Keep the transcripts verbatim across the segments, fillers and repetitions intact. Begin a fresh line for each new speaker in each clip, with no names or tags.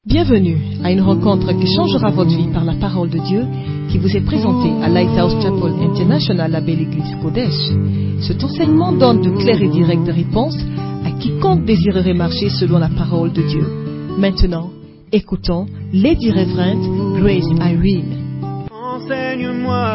Bienvenue à une rencontre qui changera votre vie par la parole de Dieu qui vous est présentée à Lighthouse Chapel International, la belle église Kodesh. Cet enseignement donne de claires et directes réponses à quiconque désirerait marcher selon la parole de Dieu. Maintenant, écoutons Lady Reverend Grace Irene.
Enseigne-moi.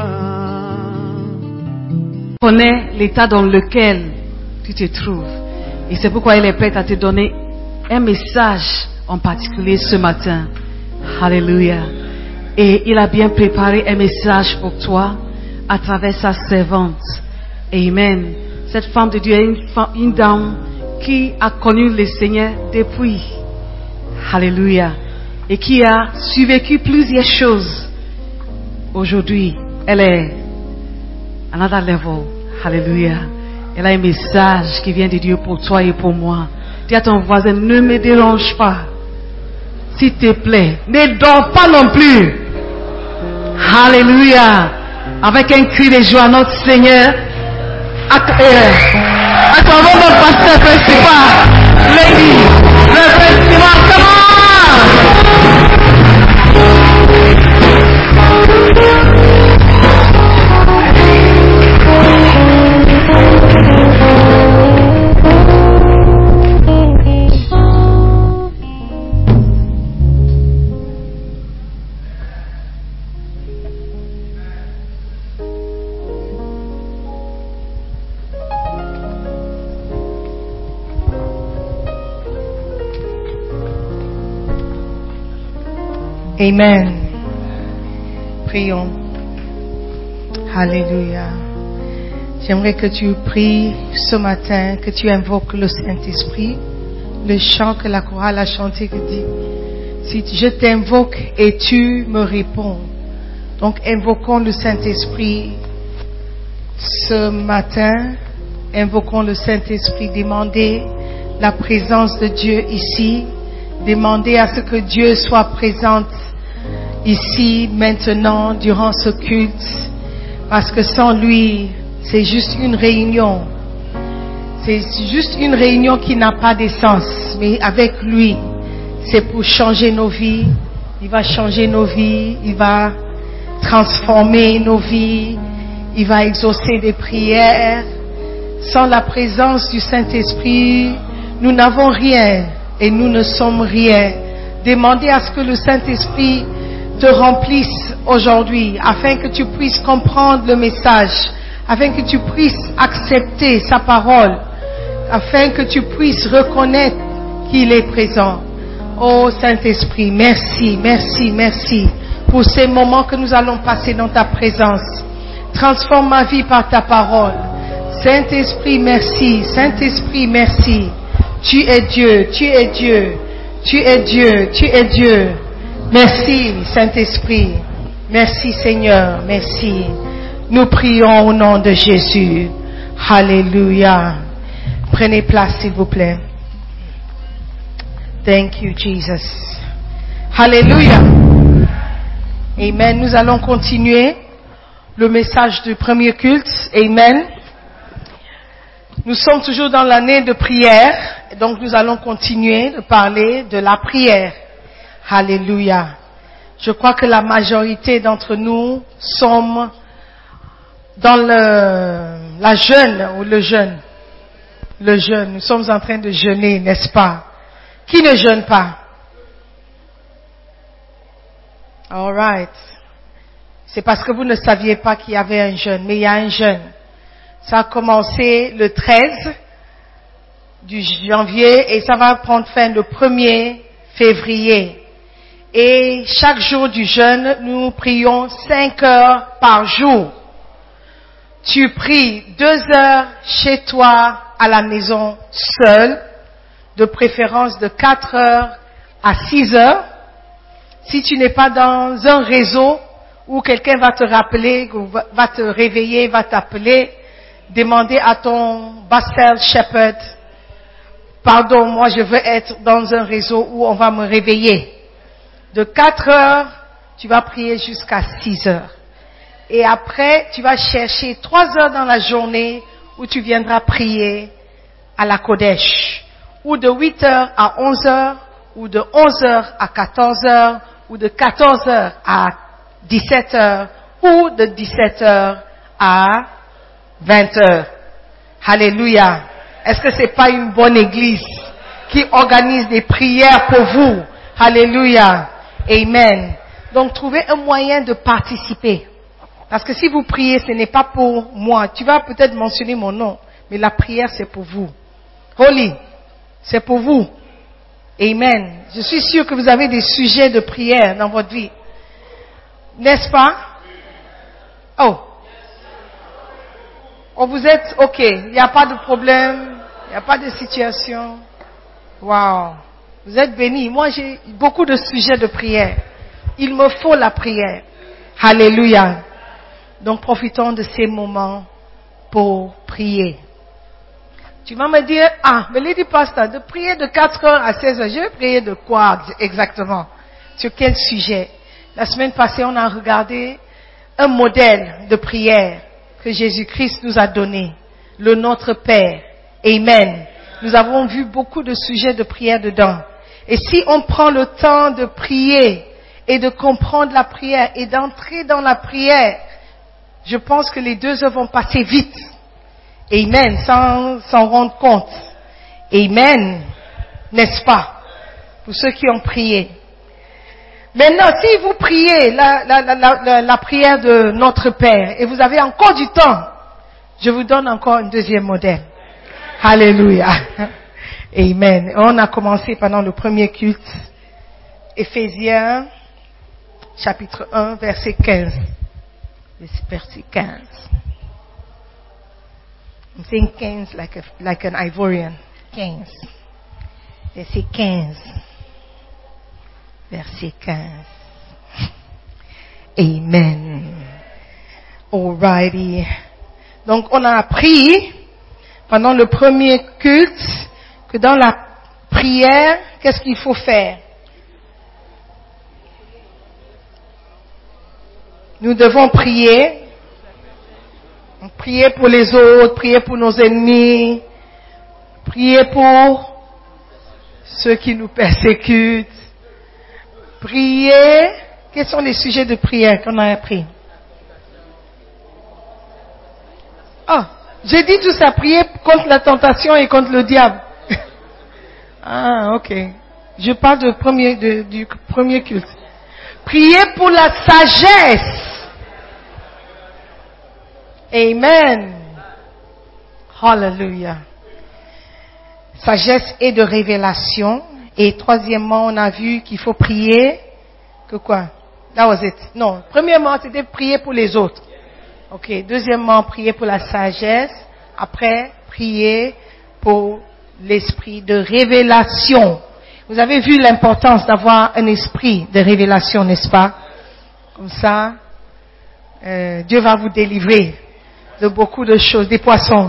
Connais l'état dans lequel tu te trouves. Et c'est pourquoi elle est prête à te donner un message en particulier ce matin. Alléluia. Et il a bien préparé un message pour toi à travers sa servante. Amen. Cette femme de Dieu est une, femme, une dame qui a connu le Seigneur depuis. Alléluia. Et qui a survécu plusieurs choses. Aujourd'hui, elle est another level. Alléluia. Elle a un message qui vient de Dieu pour toi et pour moi. Dis à ton voisin, ne me dérange pas. S'il te plaît, ne dors pas non plus. Alléluia. Avec un cri de joie, notre Seigneur. Attendons notre pasteur principal. Lady, le principal, come on.
Amen. Prions. Alléluia. J'aimerais que tu pries ce matin, que tu invoques le Saint-Esprit. Le chant que la chorale a chanté qui dit, si je t'invoque et tu me réponds. Donc invoquons le Saint-Esprit ce matin. Invoquons le Saint-Esprit. Demandez la présence de Dieu ici. Demandez à ce que Dieu soit présent ici, maintenant, durant ce culte, parce que sans lui, c'est juste une réunion. C'est juste une réunion qui n'a pas d'essence, mais avec lui, c'est pour changer nos vies. Il va changer nos vies, il va transformer nos vies, il va exaucer des prières. Sans la présence du Saint-Esprit, nous n'avons rien et nous ne sommes rien. Demandez à ce que le Saint-Esprit te remplisse aujourd'hui, afin que tu puisses comprendre le message, afin que tu puisses accepter sa parole, afin que tu puisses reconnaître qu'il est présent. Oh Saint-Esprit, merci, merci, merci pour ces moments que nous allons passer dans ta présence. Transforme ma vie par ta parole. Saint-Esprit, merci. Saint-Esprit, merci. Tu es Dieu, tu es Dieu, tu es Dieu, tu es Dieu. Merci Saint-Esprit, merci Seigneur, merci. Nous prions au nom de Jésus. Alléluia. Prenez place s'il vous plaît. Thank you Jesus. Alléluia. Amen. Nous allons continuer le message du premier culte. Amen. Nous sommes toujours dans l'année de prière, donc nous allons continuer de parler de la prière. Alléluia. Je crois que la majorité d'entre nous sommes dans le, la jeûne ou le jeûne. Le jeûne. Nous sommes en train de jeûner, n'est-ce pas? Qui ne jeûne pas? All right. C'est parce que vous ne saviez pas qu'il y avait un jeûne, mais il y a un jeûne. Ça a commencé le treize du janvier et ça va prendre fin le premier février. Et chaque jour du jeûne, nous prions cinq heures par jour. Tu pries deux heures chez toi à la maison seul, de préférence de quatre heures à six heures. Si tu n'es pas dans un réseau où quelqu'un va te rappeler, va te réveiller, va t'appeler, demandez à ton Basel Shepherd, pardon, moi je veux être dans un réseau où on va me réveiller. De quatre heures, tu vas prier jusqu'à six heures. Et après, tu vas chercher trois heures dans la journée où tu viendras prier à la Kodesh. Ou de huit heures à onze heures, ou de onze heures à quatorze heures, ou de quatorze heures à dix-sept heures, ou de dix-sept heures à vingt heures. Alléluia. Est-ce que c'est pas une bonne église qui organise des prières pour vous? Alléluia. Amen. Donc, trouvez un moyen de participer. Parce que si vous priez, ce n'est pas pour moi. Tu vas peut-être mentionner mon nom, mais la prière, c'est pour vous. Holy, c'est pour vous. Amen. Je suis sûr que vous avez des sujets de prière dans votre vie. N'est-ce pas? Oh. Oh, vous êtes OK. Il n'y a pas de problème. Il n'y a pas de situation. Wow. Vous êtes bénis. Moi, j'ai beaucoup de sujets de prière. Il me faut la prière. Alléluia. Donc, profitons de ces moments pour prier. Tu vas me dire, ah, mais Lady Pastor, de prier de quatre heures à seize heures, je vais prier de quoi exactement? Sur quel sujet? La semaine passée, on a regardé un modèle de prière que Jésus-Christ nous a donné, le Notre Père. Amen. Nous avons vu beaucoup de sujets de prière dedans. Et si on prend le temps de prier et de comprendre la prière et d'entrer dans la prière, je pense que les deux heures vont passer vite. Amen, sans s'en rendre compte. Amen, n'est-ce pas? Pour ceux qui ont prié. Maintenant, si vous priez la, la, la, la, la prière de notre Père et vous avez encore du temps, je vous donne encore un deuxième modèle. Alléluia. Amen. On a commencé pendant le premier culte. Éphésiens, chapitre un, verset quinze. Verset quinze. I'm saying quinze like, a, like an Ivorian. quinze. Verset quinze. Verset quinze. Amen. Alrighty. Donc, on a appris pendant le premier culte que dans la prière, qu'est-ce qu'il faut faire? Nous devons prier. Prier pour les autres, prier pour nos ennemis, prier pour ceux qui nous persécutent. Prier. Quels sont les sujets de prière qu'on a appris? Ah, j'ai dit tout ça, prier contre la tentation et contre le diable. Ah, ok. Je parle de premier, de, du premier culte. Prier pour la sagesse. Amen. Hallelujah. Sagesse et de révélation. Et troisièmement, on a vu qu'il faut prier. Que quoi? That was it. Non. Premièrement, c'était prier pour les autres. Ok. Deuxièmement, prier pour la sagesse. Après, prier pour l'esprit de révélation. Vous avez vu l'importance d'avoir un esprit de révélation, n'est-ce pas? Comme ça, euh, Dieu va vous délivrer de beaucoup de choses, des poissons.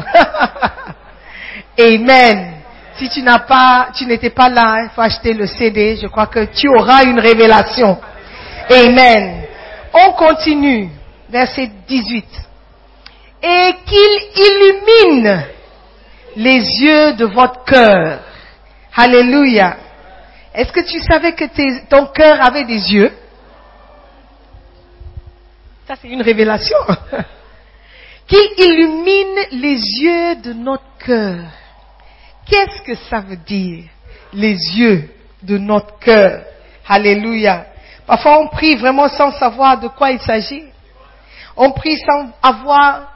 Amen. Si tu n'as pas, tu n'étais pas là, il faut acheter le C D. Je crois que tu auras une révélation. Amen. On continue. Verset dix-huit. Et qu'il illumine les yeux de votre cœur. Alléluia. Est-ce que tu savais que tes, ton cœur avait des yeux? Ça, c'est une révélation. Qu'il illumine les yeux de notre cœur. Qu'est-ce que ça veut dire, les yeux de notre cœur? Alléluia. Parfois, on prie vraiment sans savoir de quoi il s'agit. On prie sans avoir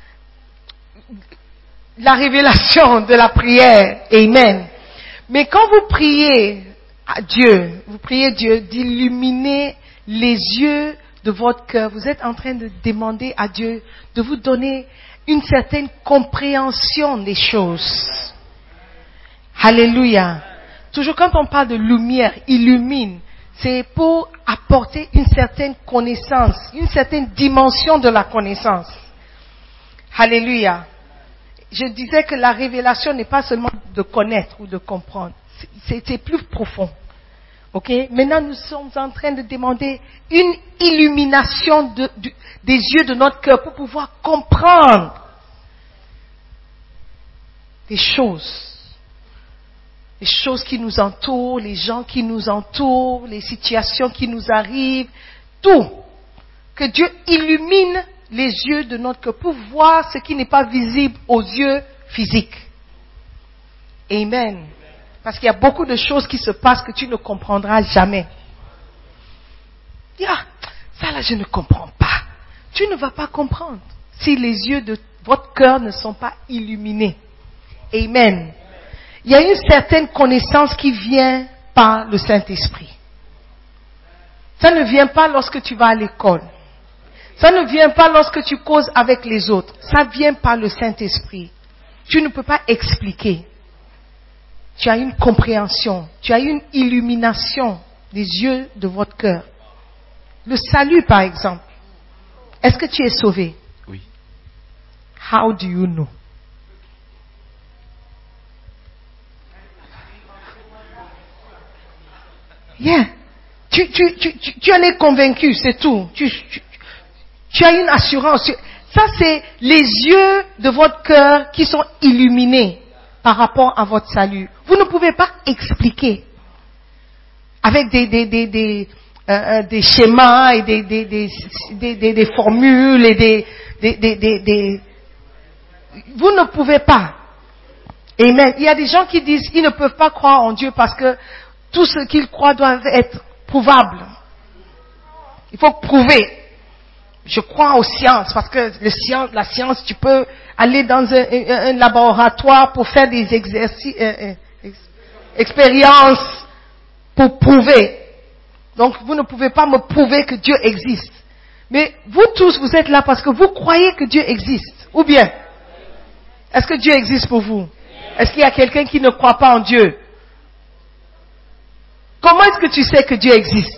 la révélation de la prière. Amen. Mais quand vous priez à Dieu, vous priez Dieu d'illuminer les yeux de votre cœur, vous êtes en train de demander à Dieu de vous donner une certaine compréhension des choses. Alléluia. Toujours quand on parle de lumière, illumine, c'est pour apporter une certaine connaissance, une certaine dimension de la connaissance. Alléluia. Je disais que la révélation n'est pas seulement de connaître ou de comprendre, c'est, c'est plus profond. Ok? Maintenant, nous sommes en train de demander une illumination de, de, des yeux de notre cœur pour pouvoir comprendre des choses. les choses qui nous entourent, les gens qui nous entourent, les situations qui nous arrivent, tout. Que Dieu illumine les yeux de notre cœur pour voir ce qui n'est pas visible aux yeux physiques. Amen. Parce qu'il y a beaucoup de choses qui se passent que tu ne comprendras jamais. Ah, ça là, je ne comprends pas. Tu ne vas pas comprendre si les yeux de votre cœur ne sont pas illuminés. Amen. Il y a une certaine connaissance qui vient par le Saint-Esprit. Ça ne vient pas lorsque tu vas à l'école. Ça ne vient pas lorsque tu causes avec les autres. Ça vient par le Saint-Esprit. Tu ne peux pas expliquer. Tu as une compréhension. Tu as une illumination des yeux de votre cœur. Le salut, par exemple. Est-ce que tu es sauvé?
Oui.
How do you know? Yeah. Tu, tu, tu, tu, tu en es convaincu, c'est tout. Tu, tu, tu as une assurance. Ça, c'est les yeux de votre cœur qui sont illuminés par rapport à votre salut. Vous ne pouvez pas expliquer avec des, des, des, des, euh, des schémas et des, des, des, des, des, des formules et des, des, des, des, des... Vous ne pouvez pas. Amen. Il y a des gens qui disent qu'ils ne peuvent pas croire en Dieu parce que tout ce qu'ils croient doit être prouvable. Il faut prouver. Je crois aux sciences parce que le science, la science, tu peux aller dans un, un, un laboratoire pour faire des exercices, euh, euh, expériences pour prouver. Donc vous ne pouvez pas me prouver que Dieu existe. Mais vous tous, vous êtes là parce que vous croyez que Dieu existe. Ou bien, est-ce que Dieu existe pour vous? Est-ce qu'il y a quelqu'un qui ne croit pas en Dieu? Comment est-ce que tu sais que Dieu existe?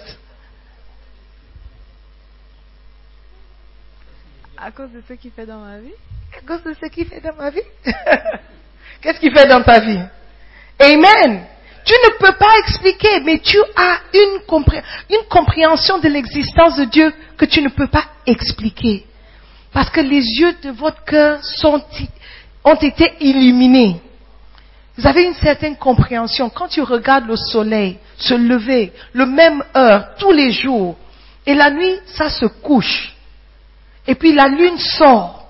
À cause de ce qu'il fait dans ma vie.
À cause de ce qu'il fait dans ma vie? Qu'est-ce qu'il fait dans ta vie? Amen. Tu ne peux pas expliquer, mais tu as une, compré- une compréhension de l'existence de Dieu que tu ne peux pas expliquer. Parce que les yeux de votre cœur sont, ont été illuminés. Vous avez une certaine compréhension. Quand tu regardes le soleil se lever, le même heure, tous les jours, et la nuit, ça se couche. Et puis la lune sort.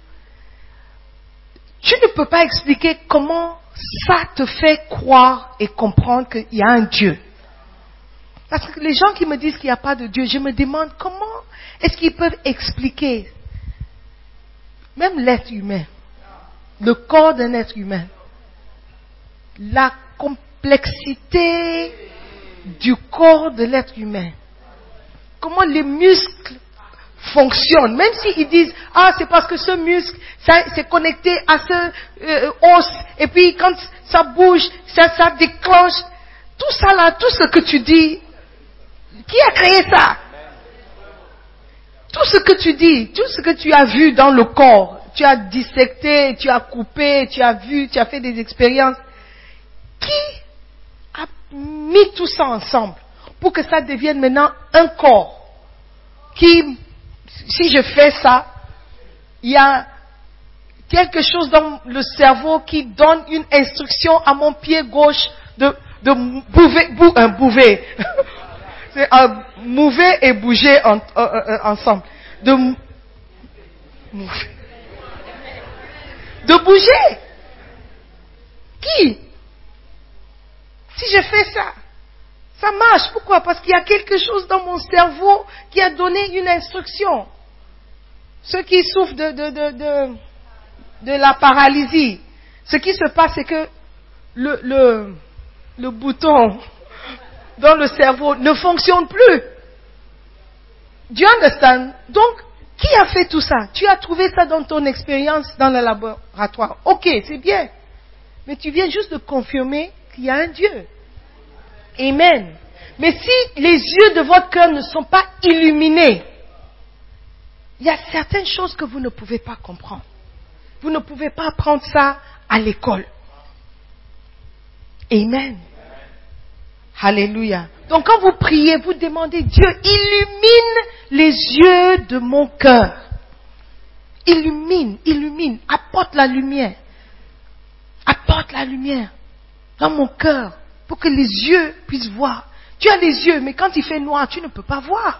Tu ne peux pas expliquer comment ça te fait croire et comprendre qu'il y a un Dieu. Parce que les gens qui me disent qu'il n'y a pas de Dieu, je me demande comment est-ce qu'ils peuvent expliquer, même l'être humain, le corps d'un être humain, la complexité du corps de l'être humain, comment les muscles fonctionne, même s'ils disent ah c'est parce que ce muscle ça c'est connecté à ce euh, os et puis quand ça bouge ça ça déclenche tout ça là, tout ce que tu dis, qui a créé ça? Tout ce que tu dis, tout ce que tu as vu dans le corps, tu as dissecté, tu as coupé, tu as vu, tu as fait des expériences, qui a mis tout ça ensemble pour que ça devienne maintenant un corps qui, si je fais ça, il y a quelque chose dans le cerveau qui donne une instruction à mon pied gauche de, de bouger, bou, euh, bouger. C'est un mouver et bouger en, euh, euh, ensemble. De mouver. De bouger. Qui? Si je fais ça, ça marche. Pourquoi? Parce qu'il y a quelque chose dans mon cerveau qui a donné une instruction. Ceux qui souffrent de, de, de, de, de la paralysie, ce qui se passe, c'est que le, le, le bouton dans le cerveau ne fonctionne plus. Do you understand? Donc, qui a fait tout ça? Tu as trouvé ça dans ton expérience dans le laboratoire. Ok, c'est bien. Mais tu viens juste de confirmer qu'il y a un Dieu. Amen. Mais si les yeux de votre cœur ne sont pas illuminés, il y a certaines choses que vous ne pouvez pas comprendre. Vous ne pouvez pas apprendre ça à l'école. Amen. Alléluia. Donc quand vous priez, vous demandez Dieu, illumine les yeux de mon cœur. Illumine, illumine, apporte la lumière. Apporte la lumière. dans mon cœur, pour que les yeux puissent voir. Tu as les yeux, mais quand il fait noir, tu ne peux pas voir.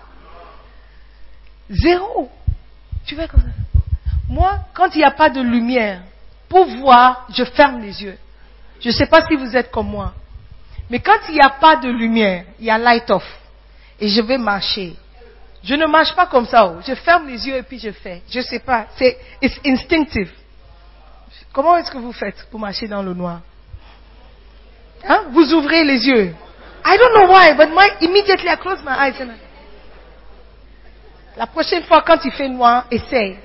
Zéro. Tu fais comme ça. Moi, quand il n'y a pas de lumière, pour voir, je ferme les yeux. Je ne sais pas si vous êtes comme moi. Mais quand il n'y a pas de lumière, il y a light off. Et je vais marcher. Je ne marche pas comme ça. Je ferme les yeux et puis je fais. Je ne sais pas. C'est it's instinctive. Comment est-ce que vous faites pour marcher dans le noir? Hein? Vous ouvrez les yeux. I don't know why, but my, immediately I close my eyes. And I... La prochaine fois, quand il fait noir, essaye.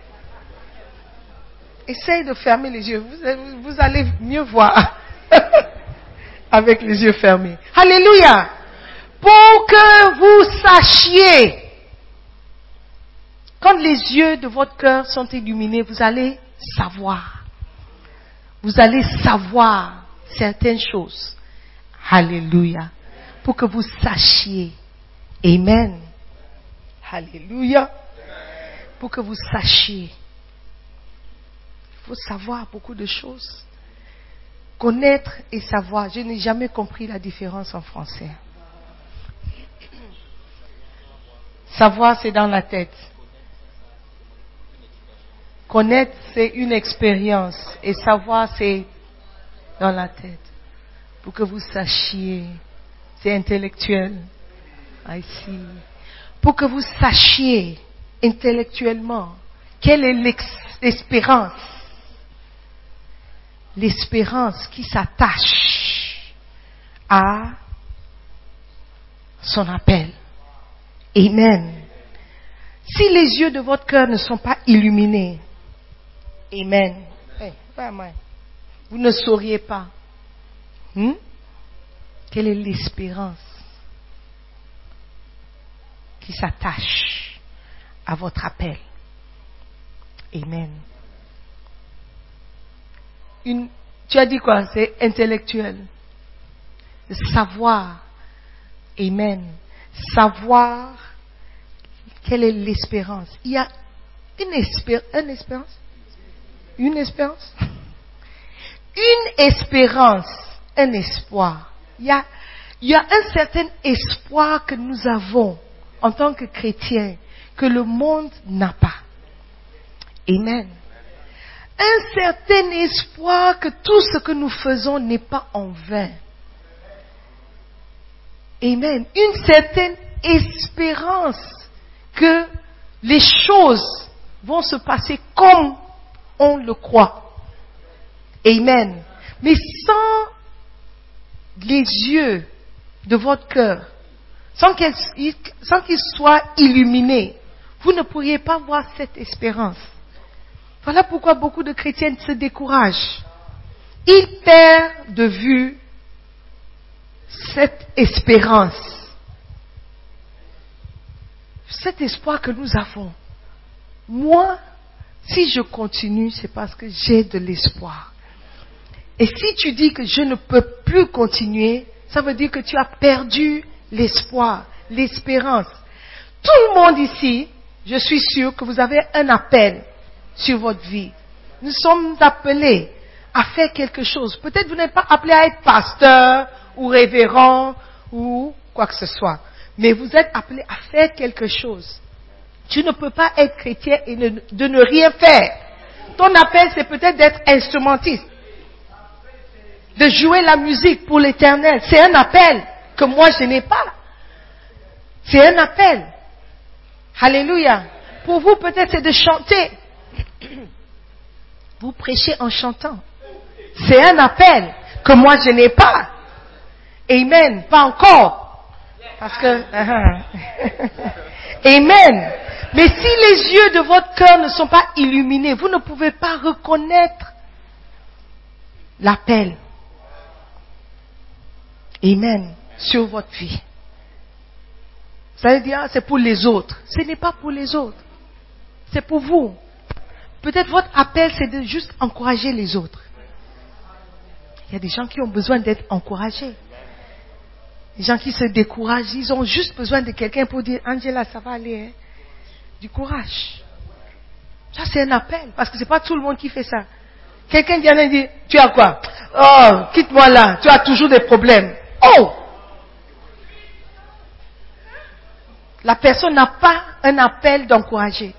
Essaye de fermer les yeux. Vous, vous allez mieux voir avec les yeux fermés. Alléluia. Pour que vous sachiez, quand les yeux de votre cœur sont illuminés, vous allez savoir. Vous allez savoir certaines choses. Alléluia. Pour que vous sachiez. Amen. Alléluia. Pour que vous sachiez. Il faut savoir beaucoup de choses. Connaître et savoir. Je n'ai jamais compris la différence en français. Savoir, c'est dans la tête. Connaître, c'est une expérience. Et savoir, c'est dans la tête. Pour que vous sachiez. C'est intellectuel. Ici. Pour que vous sachiez intellectuellement quelle est l'espérance. L'espérance qui s'attache à son appel. Amen. Si les yeux de votre cœur ne sont pas illuminés, Amen. Hey, vous ne sauriez pas. Hmm? Quelle est l'espérance qui s'attache à votre appel? Amen. Une, tu as dit quoi? C'est intellectuel. Savoir. Amen. Savoir quelle est l'espérance. Il y a une, espé- une espérance. Une espérance. Une espérance. Un espoir. Il y a, il y a un certain espoir que nous avons en tant que chrétiens que le monde n'a pas. Amen. Un certain espoir que tout ce que nous faisons n'est pas en vain. Amen. Une certaine espérance que les choses vont se passer comme on le croit. Amen. Mais sans les yeux de votre cœur, sans qu'ils, sans qu'ils soient illuminés, vous ne pourriez pas voir cette espérance. Voilà pourquoi beaucoup de chrétiens se découragent. Ils perdent de vue cette espérance. Cet espoir que nous avons. Moi, si je continue, c'est parce que j'ai de l'espoir. Et si tu dis que je ne peux plus continuer, ça veut dire que tu as perdu l'espoir, l'espérance. Tout le monde ici, je suis sûr que vous avez un appel sur votre vie. Nous sommes appelés à faire quelque chose. Peut-être vous n'êtes pas appelé à être pasteur ou révérend ou quoi que ce soit. Mais vous êtes appelé à faire quelque chose. Tu ne peux pas être chrétien et ne, de ne rien faire. Ton appel, c'est peut-être d'être instrumentiste. De jouer la musique pour l'éternel. C'est un appel que moi je n'ai pas. C'est un appel. Alléluia. Pour vous, peut-être c'est de chanter. Vous prêchez en chantant. C'est un appel que moi je n'ai pas. Amen. Pas encore. Parce que... Amen. Mais si les yeux de votre cœur ne sont pas illuminés, vous ne pouvez pas reconnaître l'appel. Amen. Sur votre vie. Vous allez dire, ah, c'est pour les autres. Ce n'est pas pour les autres. C'est pour vous. Peut-être votre appel, c'est de juste encourager les autres. Il y a des gens qui ont besoin d'être encouragés. Les gens qui se découragent, ils ont juste besoin de quelqu'un pour dire, Angela, ça va aller. Hein? Du courage. Ça, c'est un appel. Parce que c'est pas tout le monde qui fait ça. Quelqu'un vient et dit, tu as quoi? Oh, quitte-moi là, tu as toujours des problèmes. Oh! La personne n'a pas un appel d'encourager.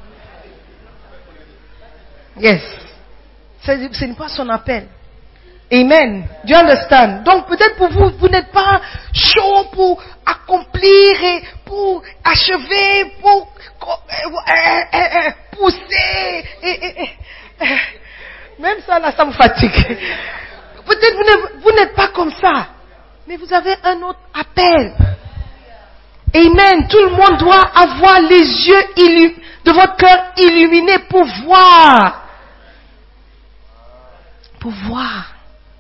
Yes. C'est, ce n'est pas son appel. Amen. Do you understand? Donc peut-être pour vous, vous n'êtes pas chaud pour accomplir et pour achever, pour euh, euh, euh, pousser. Et, et, et, même ça, là, ça vous fatigue. Peut-être vous n'êtes, vous n'êtes pas comme ça. Mais vous avez un autre appel. Amen. Tout le monde doit avoir les yeux illum- de votre cœur illuminés pour voir. Pour voir.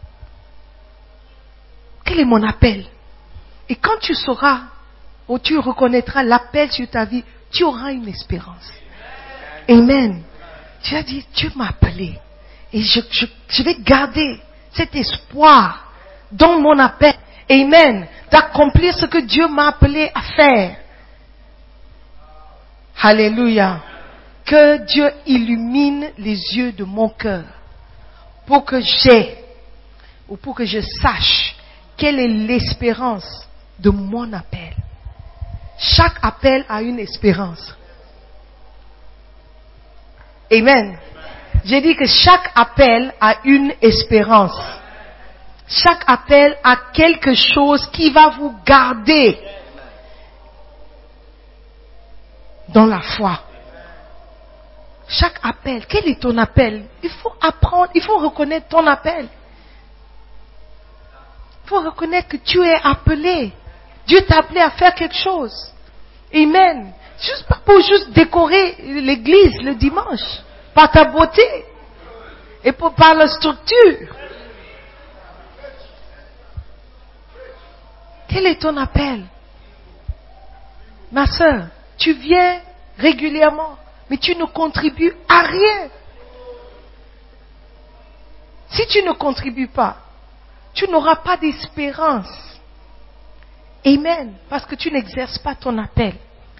Quel est mon appel? Et quand tu sauras, ou tu reconnaîtras l'appel sur ta vie, tu auras une espérance. Amen. Tu as dit, Dieu m'a appelé. Et je, je, je vais garder cet espoir dans mon appel. Amen. D'accomplir ce que Dieu m'a appelé à faire. Alléluia. Que Dieu illumine les yeux de mon cœur pour que j'ai, ou pour que je sache quelle est l'espérance de mon appel. Chaque appel a une espérance. Amen. J'ai dit que chaque appel a une espérance. Chaque appel a quelque chose qui va vous garder dans la foi. Chaque appel, quel est ton appel? Il faut apprendre, il faut reconnaître ton appel. Il faut reconnaître que tu es appelé. Dieu t'a appelé à faire quelque chose. Amen. Juste pas pour juste décorer l'église le dimanche, par ta beauté et pour, par la structure. Quel est ton appel? Ma sœur, tu viens régulièrement, mais tu ne contribues à rien. Si tu ne contribues pas, tu n'auras pas d'espérance. Amen. Parce que tu n'exerces pas ton appel.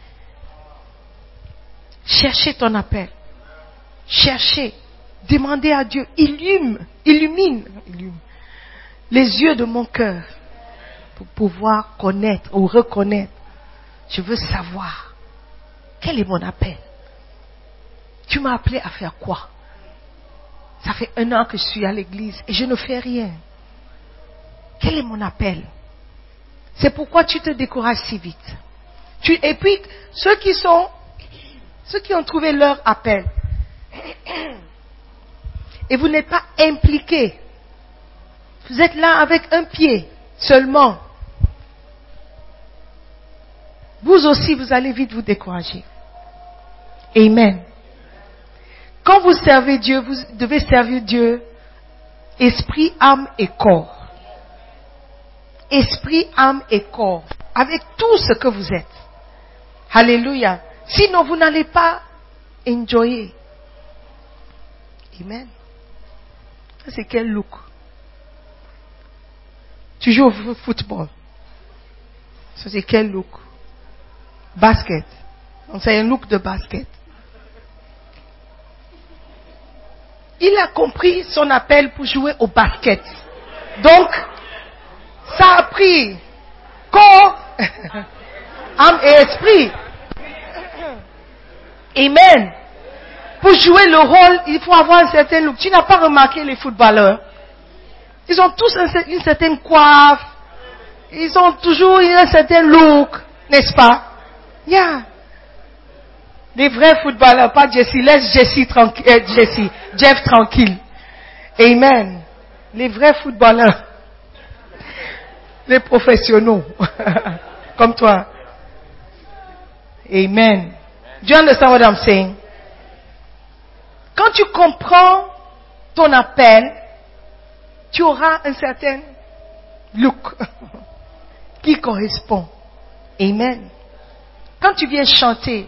Cherchez ton appel. Cherchez. Demandez à Dieu. Illumine, illumine, illumine les yeux de mon cœur pour pouvoir connaître ou reconnaître. Je veux savoir quel est mon appel. Tu m'as appelé à faire quoi? Ça fait un an que je suis à l'église et je ne fais rien. Quel est mon appel? C'est pourquoi tu te décourages si vite. Tu, et puis, ceux qui sont, ceux qui ont trouvé leur appel, et vous n'êtes pas impliqués, vous êtes là avec un pied seulement, vous aussi, vous allez vite vous décourager. Amen. Quand vous servez Dieu, vous devez servir Dieu esprit, âme et corps. Esprit, âme et corps. Avec tout ce que vous êtes. Alléluia. Sinon, vous n'allez pas enjoyer. Amen. Ça, c'est quel look? Tu joues au football. Ça, c'est quel look? Basket. Donc, c'est un look de basket. Il a compris son appel pour jouer au basket. Donc, ça a pris corps, âme et esprit. Amen. Pour jouer le rôle, il faut avoir un certain look. Tu n'as pas remarqué les footballeurs? Ils ont tous un, une certaine coiffe. Ils ont toujours un certain look. N'est-ce pas? Yeah. Les vrais footballeurs, pas Jesse. Laisse Jesse tranquille, euh, Jesse, Jeff tranquille. Amen. Les vrais footballeurs. Les professionnels. Comme toi. Amen. Do you understand what I'm saying? Quand tu comprends ton appel, tu auras un certain look qui correspond. Amen. Quand tu viens chanter,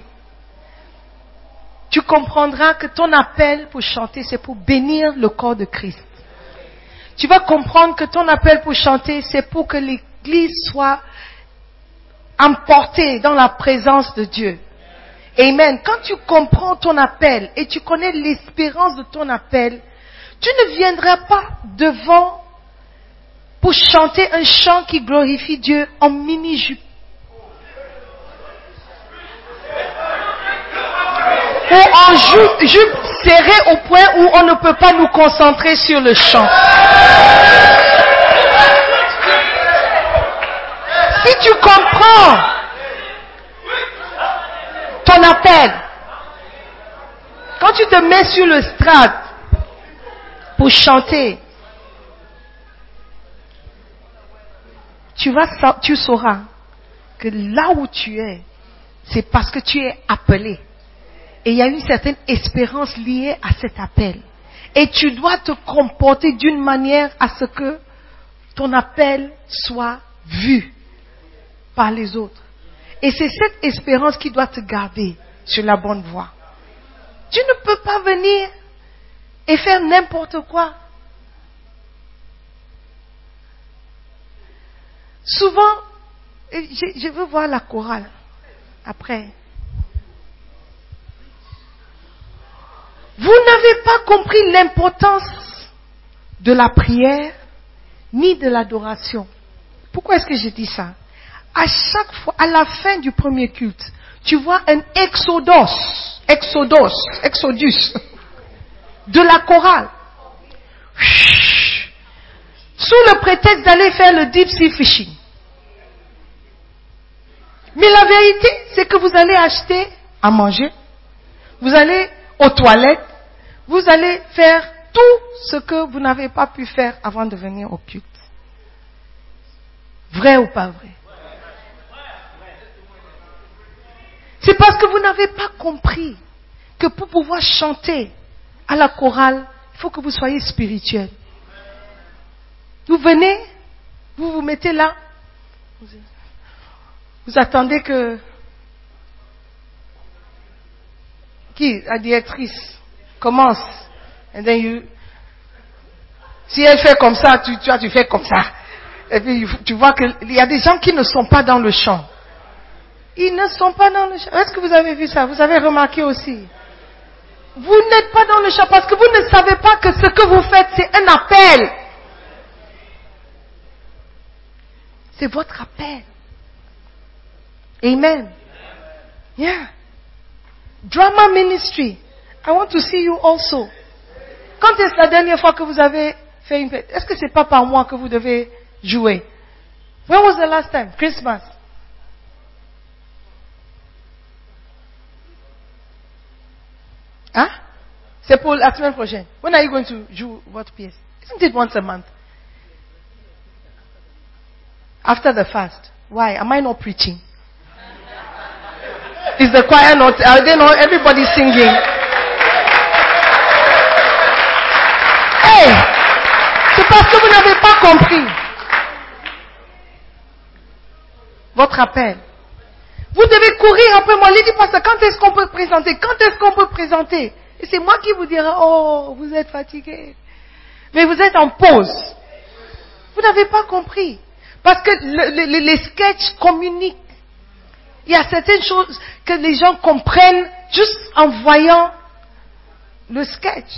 tu comprendras que ton appel pour chanter, c'est pour bénir le corps de Christ. Tu vas comprendre que ton appel pour chanter, c'est pour que l'Église soit emportée dans la présence de Dieu. Amen. Quand tu comprends ton appel et tu connais l'espérance de ton appel, Tu ne viendras pas devant pour chanter un chant qui glorifie Dieu en mini-jupe. Ou en jupe, jupe serrée au point où on ne peut pas nous concentrer sur le chant. Si tu comprends ton appel, quand tu te mets sur le strat pour chanter, tu vas, tu sauras que là où tu es, c'est parce que tu es appelé. Et il y a une certaine espérance liée à cet appel. Et tu dois te comporter d'une manière à ce que ton appel soit vu par les autres. Et c'est cette espérance qui doit te garder sur la bonne voie. Tu ne peux pas venir et faire n'importe quoi. Souvent, je, je veux voir la chorale après. Vous n'avez pas compris l'importance de la prière ni de l'adoration. Pourquoi est-ce que je dis ça? À chaque fois, à la fin du premier culte, tu vois un exodus, exodus, exodus de la chorale. Sous le prétexte d'aller faire le deep sea fishing. Mais la vérité, c'est que vous allez acheter à manger, vous allez aux toilettes, vous allez faire tout ce que vous n'avez pas pu faire avant de venir au culte. Vrai ou pas vrai? C'est parce que vous n'avez pas compris que pour pouvoir chanter à la chorale, il faut que vous soyez spirituel. Vous venez, vous vous mettez là, vous attendez que qui, la directrice, commence. And then you, si elle fait comme ça, tu, tu, tu fais comme ça. Et puis tu vois qu'il y a des gens qui ne sont pas dans le chant. Ils ne sont pas dans le chant. Est-ce que vous avez vu ça? Vous avez remarqué aussi? Vous n'êtes pas dans le chant parce que vous ne savez pas que ce que vous faites, c'est un appel. C'est votre appel. Amen. Yeah. Drama ministry. I want to see you also. Quand est-ce la dernière fois que vous avez fait une fête? Est-ce que c'est pas par mois que vous devez jouer? When was the last time? Christmas. Hein? C'est pour la semaine prochaine. When are you going to jouer votre pièce? Isn't it once a month? After the fast. Why? Am I not preaching? Is the choir not? Are they not? Everybody singing. Hey! C'est parce que vous n'avez pas compris votre appel. Vous devez courir après moi. Il dit pas ça. Quand est-ce qu'on peut présenter? Quand est-ce qu'on peut présenter? Et c'est moi qui vous dirai, oh, vous êtes fatigué. Mais vous êtes en pause. Vous n'avez pas compris. Parce que le, le, les sketchs communiquent. Il y a certaines choses que les gens comprennent juste en voyant le sketch.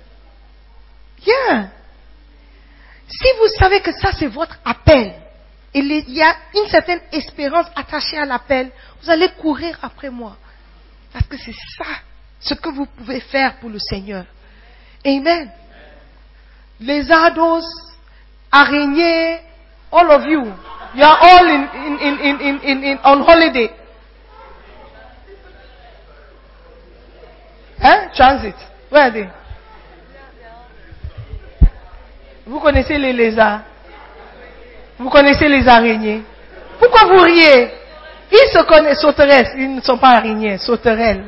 Yeah. Si vous savez que ça c'est votre appel, et il y a une certaine espérance attachée à l'appel, vous allez courir après moi. Parce que c'est ça, ce que vous pouvez faire pour le Seigneur. Amen. Les ados, araignées, all of you, you are all in, in, in, in, in, in, on holiday. Hein? Transit. Where are they? Vous connaissez les lézards? Vous connaissez les araignées? Pourquoi vous riez? Ils se connaissent, sauterelles. Ils ne sont pas araignées, sauterelles.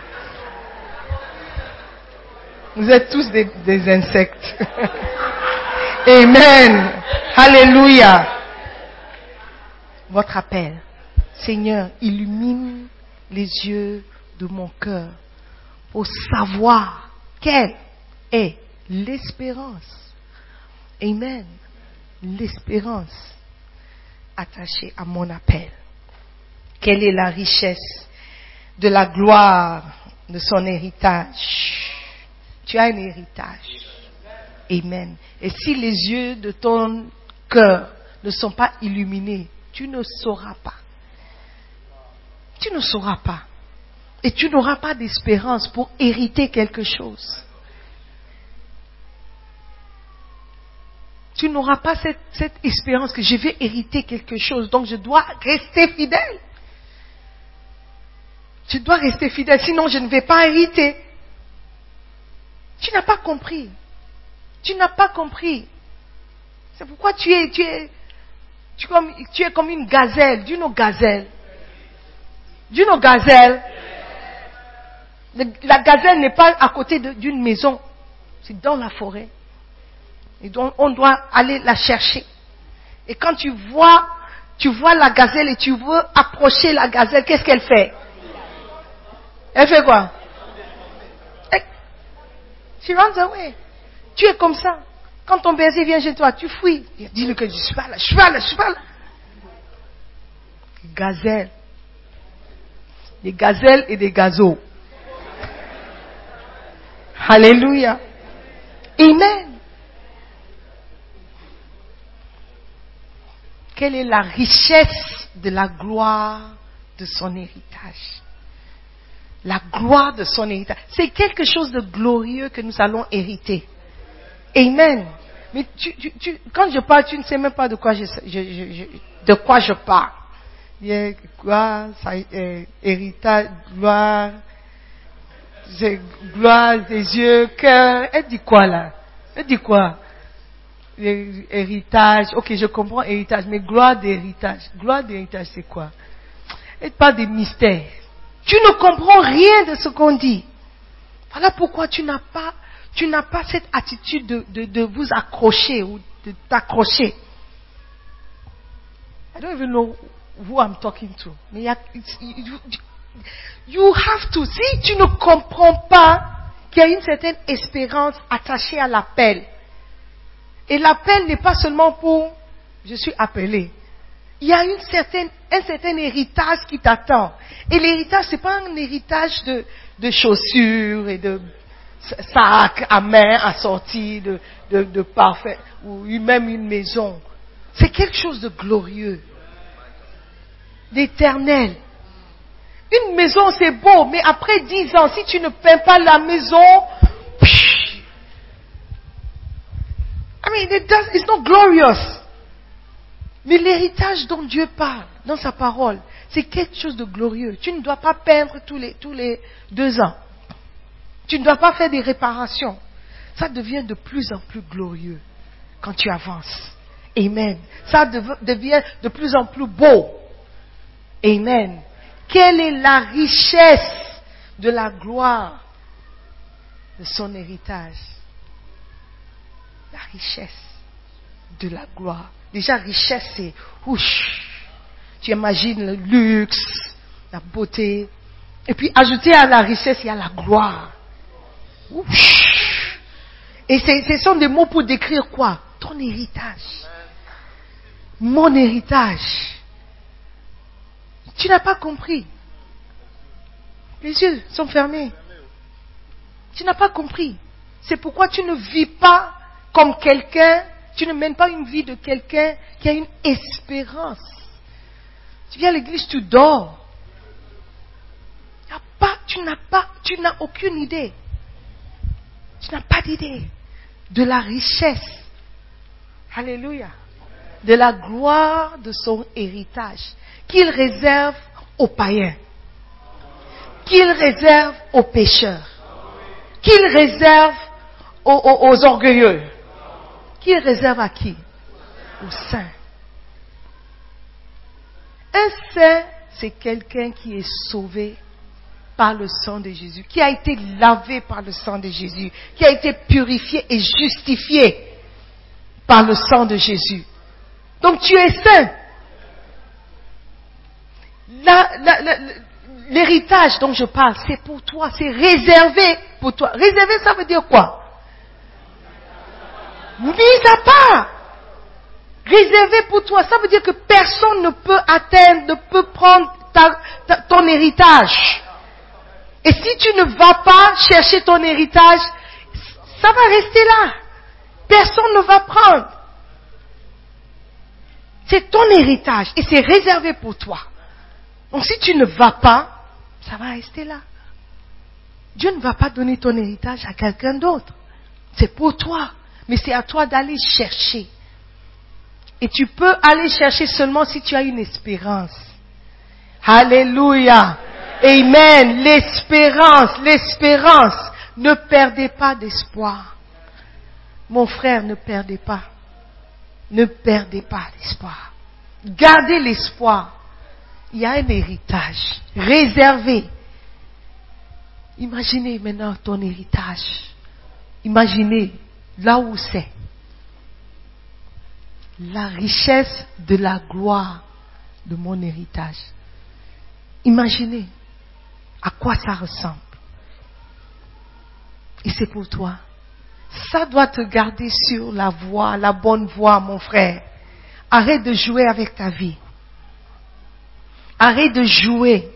Vous êtes tous des, des insectes. Amen. Alléluia. Votre appel. Seigneur, illumine les yeux de mon cœur pour savoir quelle est l'espérance. Amen. L'espérance attachée à mon appel. Quelle est la richesse de la gloire de son héritage? Tu as un héritage. Amen. Et si les yeux de ton cœur ne sont pas illuminés, tu ne sauras pas. Tu ne sauras pas. Et tu n'auras pas d'espérance pour hériter quelque chose. Tu n'auras pas cette, cette espérance que je vais hériter quelque chose, donc je dois rester fidèle. Je dois rester fidèle, sinon je ne vais pas hériter. Tu n'as pas compris. Tu n'as pas compris. C'est pourquoi tu es, tu es, tu es comme, tu es comme une gazelle, d'une gazelle. D'une gazelle. La gazelle n'est pas à côté de, d'une maison. C'est dans la forêt. Et donc, on doit aller la chercher. Et quand tu vois, tu vois la gazelle et tu veux approcher la gazelle, qu'est-ce qu'elle fait? Elle fait quoi? Elle, she runs away. Tu es comme ça. Quand ton berger vient chez toi, tu fuis. Dis-lui que je suis pas là, je suis pas là, je suis pas là. Gazelle. Des gazelles et des gazos. Alléluia. Amen. Quelle est la richesse de la gloire de son héritage? La gloire de son héritage. C'est quelque chose de glorieux que nous allons hériter. Amen. Mais tu, tu, tu, quand je parle, tu ne sais même pas de quoi je, je, je, je, de quoi je parle. Il y a gloire, ça, euh, héritage, gloire, c'est gloire des yeux, cœur. Elle dit quoi là? Elle dit quoi? Héritage. Ok, je comprends héritage, mais gloire d'héritage. Gloire d'héritage, c'est quoi? Elle parle des mystères. Tu ne comprends rien de ce qu'on dit. Voilà pourquoi tu n'as pas, tu n'as pas cette attitude de, de, de vous accrocher ou de t'accrocher. I don't even know who I'm talking to. Mais you, you, you have to. Si tu ne comprends pas qu'il y a une certaine espérance attachée à l'appel, et l'appel n'est pas seulement pour je suis appelé. Il y a une certaine, un certain héritage qui t'attend. Et l'héritage, c'est pas un héritage de, de chaussures et de sacs à main assortis de, de, de parfait, ou même une maison. C'est quelque chose de glorieux, d'éternel. Une maison, c'est beau, mais après dix ans, si tu ne peins pas la maison, I mean, it does, it's not glorious. Mais l'héritage dont Dieu parle dans sa parole, c'est quelque chose de glorieux. Tu ne dois pas peindre tous les, tous les deux ans. Tu ne dois pas faire des réparations. Ça devient de plus en plus glorieux quand tu avances. Amen. Ça dev- devient de plus en plus beau. Amen. Quelle est la richesse de la gloire de son héritage? La richesse de la gloire. Déjà, richesse, c'est ouch. Tu imagines le luxe, la beauté. Et puis, ajouter à la richesse, il y a la gloire. Ouch. Et c'est, ce sont des mots pour décrire quoi? Ton héritage. Mon héritage. Tu n'as pas compris. Les yeux sont fermés. Tu n'as pas compris. C'est pourquoi tu ne vis pas comme quelqu'un, tu ne mènes pas une vie de quelqu'un qui a une espérance. Tu viens à l'église, tu dors. Tu n'as pas, tu n'as pas, tu n'as aucune idée. Tu n'as pas d'idée de la richesse. Alléluia. De la gloire de son héritage qu'il réserve aux païens, qu'il réserve aux pécheurs, qu'il réserve aux, aux, aux orgueilleux, qu'il réserve à qui? Aux saints. Un saint, c'est quelqu'un qui est sauvé par le sang de Jésus, qui a été lavé par le sang de Jésus, qui a été purifié et justifié par le sang de Jésus. Donc tu es saint. La, la, la, l'héritage dont je parle, c'est pour toi, c'est réservé pour toi. Réservé, ça veut dire quoi? Mis à part. Réservé pour toi, ça veut dire que personne ne peut atteindre, ne peut prendre ta, ta, ton héritage. Et si tu ne vas pas chercher ton héritage, ça va rester là. Personne ne va prendre. C'est ton héritage et c'est réservé pour toi. Donc si tu ne vas pas, ça va rester là. Dieu ne va pas donner ton héritage à quelqu'un d'autre. C'est pour toi. Mais c'est à toi d'aller chercher. Et tu peux aller chercher seulement si tu as une espérance. Alléluia. Amen. L'espérance, l'espérance. Ne perdez pas d'espoir. Mon frère, ne perdez pas. Ne perdez pas d'espoir. Gardez l'espoir. Il y a un héritage réservé. Imaginez maintenant ton héritage. Imaginez là où c'est. La richesse de la gloire de mon héritage. Imaginez à quoi ça ressemble. Et c'est pour toi. Ça doit te garder sur la voie, la bonne voie, mon frère. Arrête de jouer avec ta vie. Arrête de jouer.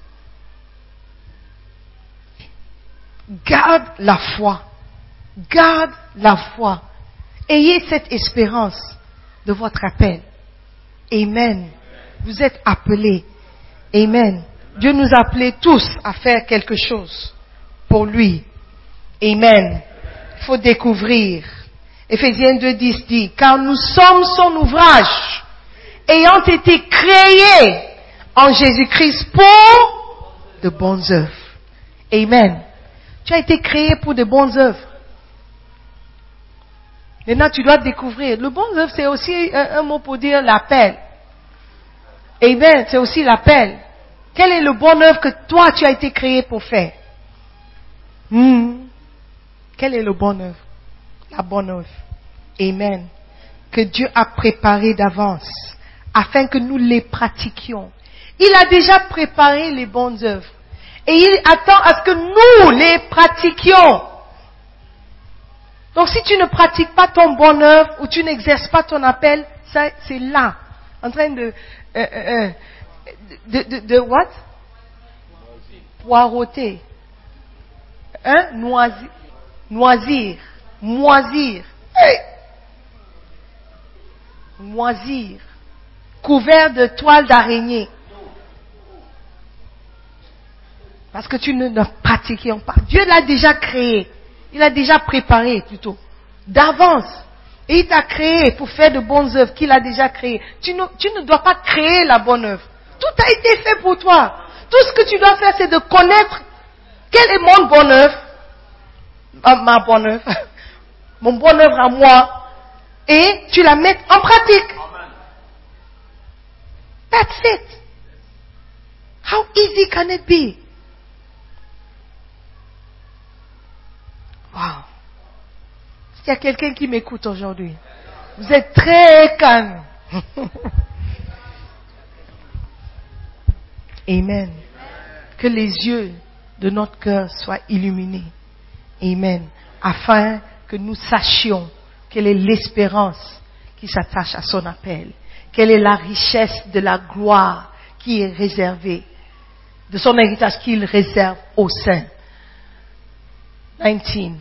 Garde la foi. Garde la foi. Ayez cette espérance de votre appel. Amen. Vous êtes appelés. Amen. Dieu nous a appelés tous à faire quelque chose pour lui. Amen. Il faut découvrir. Éphésiens deux dix dit, car nous sommes son ouvrage, ayant été créés en Jésus-Christ pour de bonnes œuvres. Amen. Tu as été créé pour de bonnes œuvres. Maintenant, tu dois découvrir. Le bonnes œuvres, c'est aussi un, un mot pour dire l'appel. Amen. C'est aussi l'appel. Quelle est le bonne œuvre que toi, tu as été créé pour faire? Hmm. Quelle est le bonne œuvre? La bonne œuvre. Amen. Que Dieu a préparé d'avance afin que nous les pratiquions. Il a déjà préparé les bonnes œuvres. Et il attend à ce que nous les pratiquions. Donc si tu ne pratiques pas ton bonne œuvre ou tu n'exerces pas ton appel, ça, c'est là, en train de... Euh, euh, de, de, de what? Poireauter. Hein? Noisir. Noisir. Moisir. Hey! Moisir. Couvert de toile d'araignée. Parce que tu ne, ne pratiques pas. Dieu l'a déjà créé. Il a déjà préparé plutôt. D'avance. Et il t'a créé pour faire de bonnes œuvres qu'il a déjà créées. Tu ne, tu ne dois pas créer la bonne œuvre. Tout a été fait pour toi. Tout ce que tu dois faire, c'est de connaître quelle est mon bonne œuvre. Ma, ma bonne œuvre. Mon bonne œuvre à moi. Et tu la mets en pratique. That's it. How easy can it be? Wow. S'il y a quelqu'un qui m'écoute aujourd'hui, vous êtes très calme. Amen. Que les yeux de notre cœur soient illuminés. Amen. Afin que nous sachions quelle est l'espérance qui s'attache à son appel. Quelle est la richesse de la gloire qui est réservée, de son héritage qu'il réserve aux saints. dix-neuf.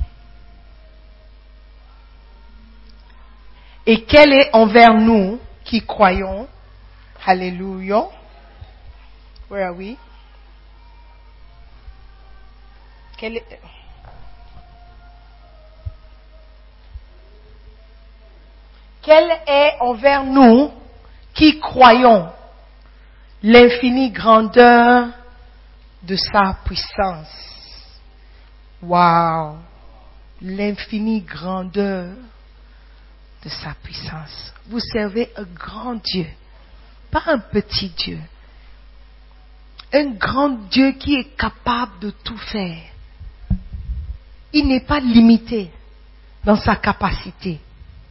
Et quelle est envers nous qui croyons, Alléluia. Where are we? Quelle est, quelle est envers nous qui croyons l'infinie grandeur de sa puissance? Wow! L'infinie grandeur de sa puissance. Vous servez un grand Dieu, pas un petit Dieu. Un grand Dieu qui est capable de tout faire. Il n'est pas limité dans sa capacité.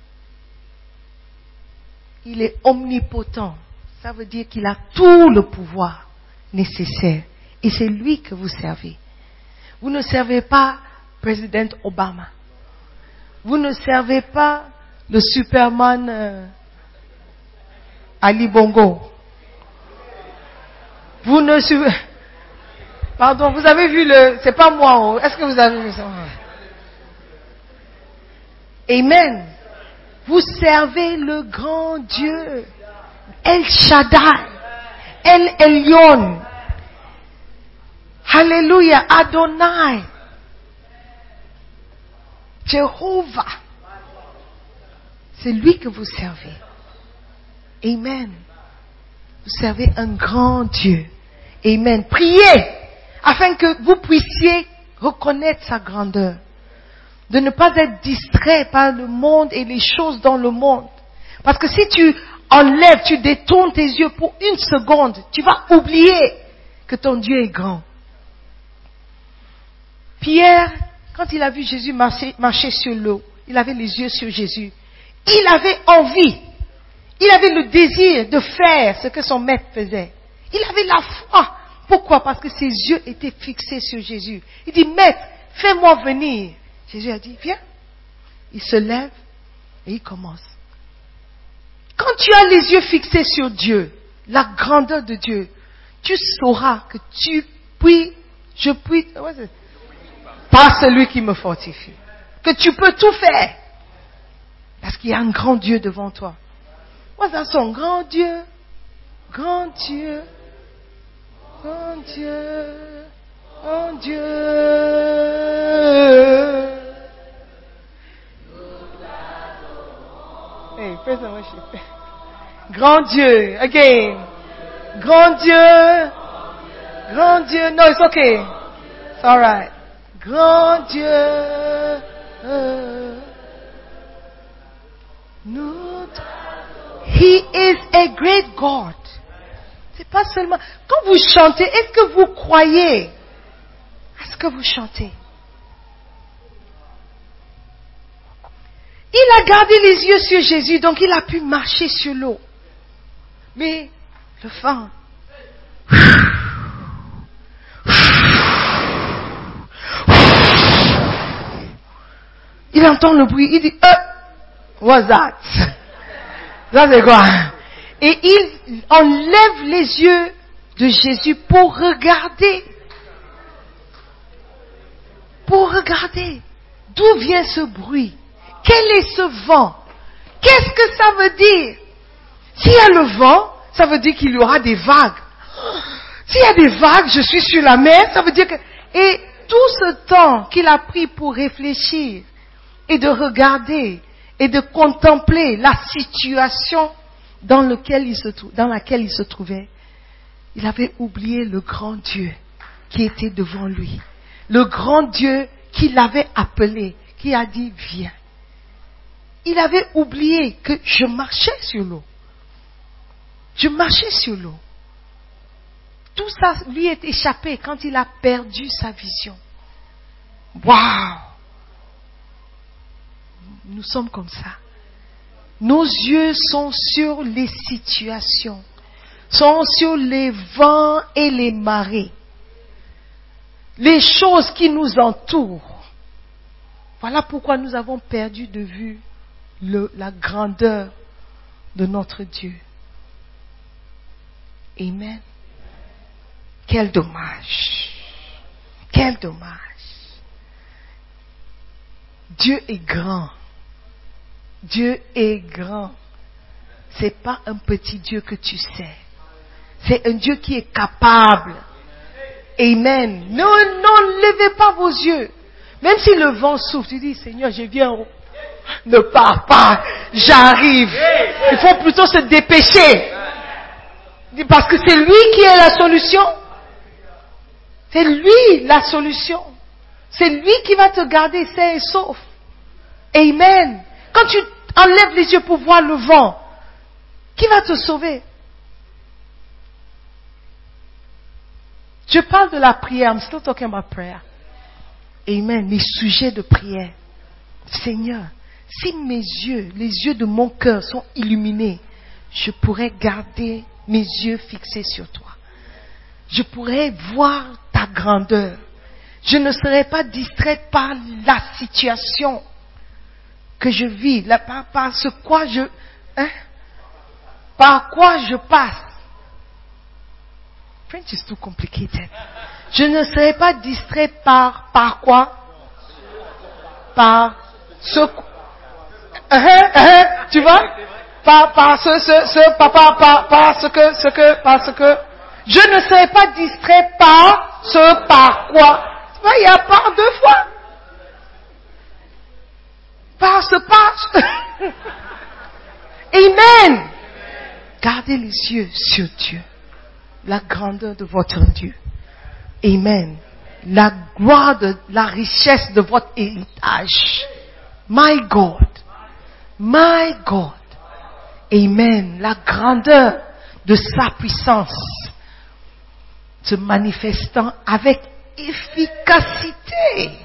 Il est omnipotent. Ça veut dire qu'il a tout le pouvoir nécessaire. Et c'est lui que vous servez. Vous ne servez pas président Obama. Vous ne servez pas le Superman euh, Ali Bongo. Vous ne suivez... Pardon, vous avez vu le... C'est pas moi. Est-ce que vous avez vu ça? Amen. Vous servez le grand Dieu. El Shaddai. El Elyon. Alléluia. Adonai. Jéhovah. C'est lui que vous servez. Amen. Vous servez un grand Dieu. Amen. Priez afin que vous puissiez reconnaître sa grandeur. De ne pas être distrait par le monde et les choses dans le monde. Parce que si tu enlèves, tu détournes tes yeux pour une seconde, tu vas oublier que ton Dieu est grand. Pierre, quand il a vu Jésus marcher, marcher sur l'eau, il avait les yeux sur Jésus. Il avait envie. Il avait le désir de faire ce que son maître faisait. Il avait la foi. Pourquoi? Parce que ses yeux étaient fixés sur Jésus. Il dit, maître, fais-moi venir. Jésus a dit, viens. Il se lève et il commence. Quand tu as les yeux fixés sur Dieu, la grandeur de Dieu, tu sauras que tu puis, je puis, par celui qui me fortifie. Que tu peux tout faire. Parce qu'il y a un grand Dieu devant toi. Moi, c'est son grand Dieu, grand Dieu, grand Dieu, grand Dieu. Hey, praise and worship. Grand Dieu, again. Grand Dieu, grand Dieu. No, it's okay. It's all right. Grand Dieu. Nous. He is a great God. C'est pas seulement. Quand vous chantez, est-ce que vous croyez à ce que vous chantez? Il a gardé les yeux sur Jésus, donc il a pu marcher sur l'eau. Mais le vent. Il entend le bruit, il dit, euh, what's that? Ça c'est quoi? Et il enlève les yeux de Jésus pour regarder. Pour regarder. D'où vient ce bruit? Quel est ce vent? Qu'est-ce que ça veut dire? S'il y a le vent, ça veut dire qu'il y aura des vagues. S'il y a des vagues, je suis sur la mer, ça veut dire que... Et tout ce temps qu'il a pris pour réfléchir et de regarder et de contempler la situation dans, lequel il se, dans laquelle il se trouvait, il avait oublié le grand Dieu qui était devant lui. Le grand Dieu qui l'avait appelé, qui a dit, viens. Il avait oublié que je marchais sur l'eau. Je marchais sur l'eau. Tout ça lui est échappé quand il a perdu sa vision. Waouh! Nous sommes comme ça. Nos yeux sont sur les situations, sont sur les vents et les marées, les choses qui nous entourent. Voilà pourquoi nous avons perdu de vue le, la grandeur de notre Dieu. Amen. Quel dommage. Quel dommage. Dieu est grand. Dieu est grand. C'est pas un petit Dieu que tu sais. C'est un Dieu qui est capable. Amen. Non, non, levez pas vos yeux. Même si le vent souffle, tu dis, Seigneur, je viens. Ne pars pas. J'arrive. Il faut plutôt se dépêcher. Parce que c'est lui qui est la solution. C'est lui la solution. C'est lui qui va te garder sain et sauf. Amen. Quand tu enlèves les yeux pour voir le vent, qui va te sauver? Je parle de la prière. I'm still talking about prayer. Amen. Les sujets de prière. Seigneur, si mes yeux, les yeux de mon cœur sont illuminés, je pourrais garder mes yeux fixés sur toi. Je pourrais voir ta grandeur. Je ne serai pas distraite par la situation que je vis, là, par, par ce quoi je, hein, par quoi je passe. French is too complicated. Je ne serai pas distraite par, par quoi? Par ce, uh-huh, uh-huh, tu vois? Par, par ce, ce, ce, papa, par, par ce que, ce que, parce que, je ne serai pas distrait par ce par quoi. Tu vois, il y a par deux fois. Par ce par. Amen. Gardez les yeux sur Dieu. La grandeur de votre Dieu. Amen. La gloire de la richesse de votre héritage. My God. My God. Amen. La grandeur de sa puissance se manifestant avec efficacité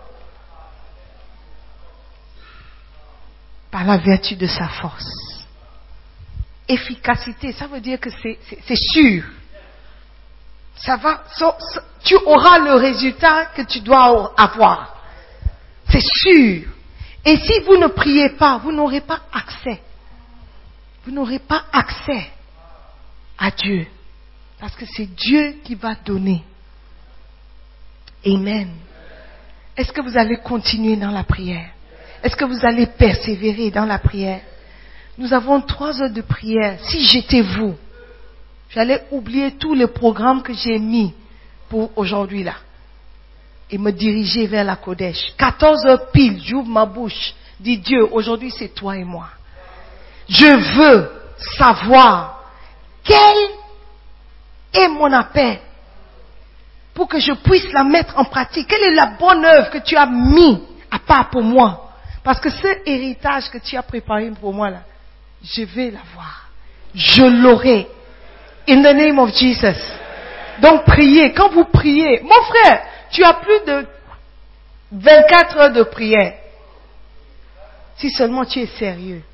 par la vertu de sa force. Efficacité, ça veut dire que c'est, c'est, c'est sûr. Ça va, ça, ça, tu auras le résultat que tu dois avoir. C'est sûr. Et si vous ne priez pas, vous n'aurez pas accès. Vous n'aurez pas accès à Dieu. Parce que c'est Dieu qui va donner. Amen. Est-ce que vous allez continuer dans la prière? Est-ce que vous allez persévérer dans la prière? Nous avons trois heures de prière. Si j'étais vous, j'allais oublier tous les programmes que j'ai mis pour aujourd'hui là. Et me diriger vers la Kodesh. quatorze heures pile, j'ouvre ma bouche. Dis Dieu, aujourd'hui c'est toi et moi. Je veux savoir quel est mon appel pour que je puisse la mettre en pratique. Quelle est la bonne œuvre que tu as mis à part pour moi? Parce que ce héritage que tu as préparé pour moi là, je vais l'avoir. Je l'aurai. In the name of Jesus. Donc priez. Quand vous priez, mon frère, tu as plus de vingt-quatre heures de prière. Si seulement tu es sérieux.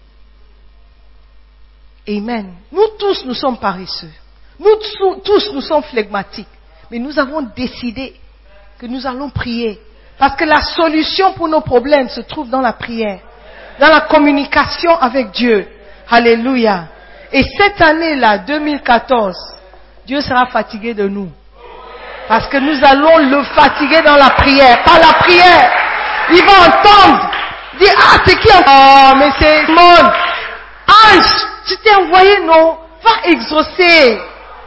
Amen. Nous tous, nous sommes paresseux. Nous tous, nous sommes flegmatiques. Mais nous avons décidé que nous allons prier. Parce que la solution pour nos problèmes se trouve dans la prière. Dans la communication avec Dieu. Alléluia. Et cette année-là, deux mille quatorze, Dieu sera fatigué de nous. Parce que nous allons le fatiguer dans la prière. Par la prière. Il va entendre. Dire, ah, c'est qui? Oh, mais c'est mon ange. Je t'ai envoyé, non? Va exaucer.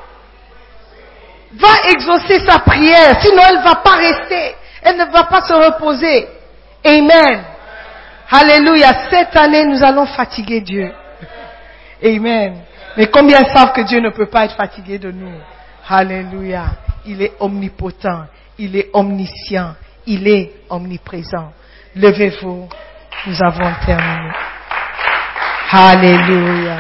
Va exaucer sa prière. Sinon, elle ne va pas rester. Elle ne va pas se reposer. Amen. Alléluia. Cette année, nous allons fatiguer Dieu. Amen. Mais combien savent que Dieu ne peut pas être fatigué de nous? Alléluia. Il est omnipotent. Il est omniscient. Il est omniprésent. Levez-vous. Nous avons terminé. Alléluia.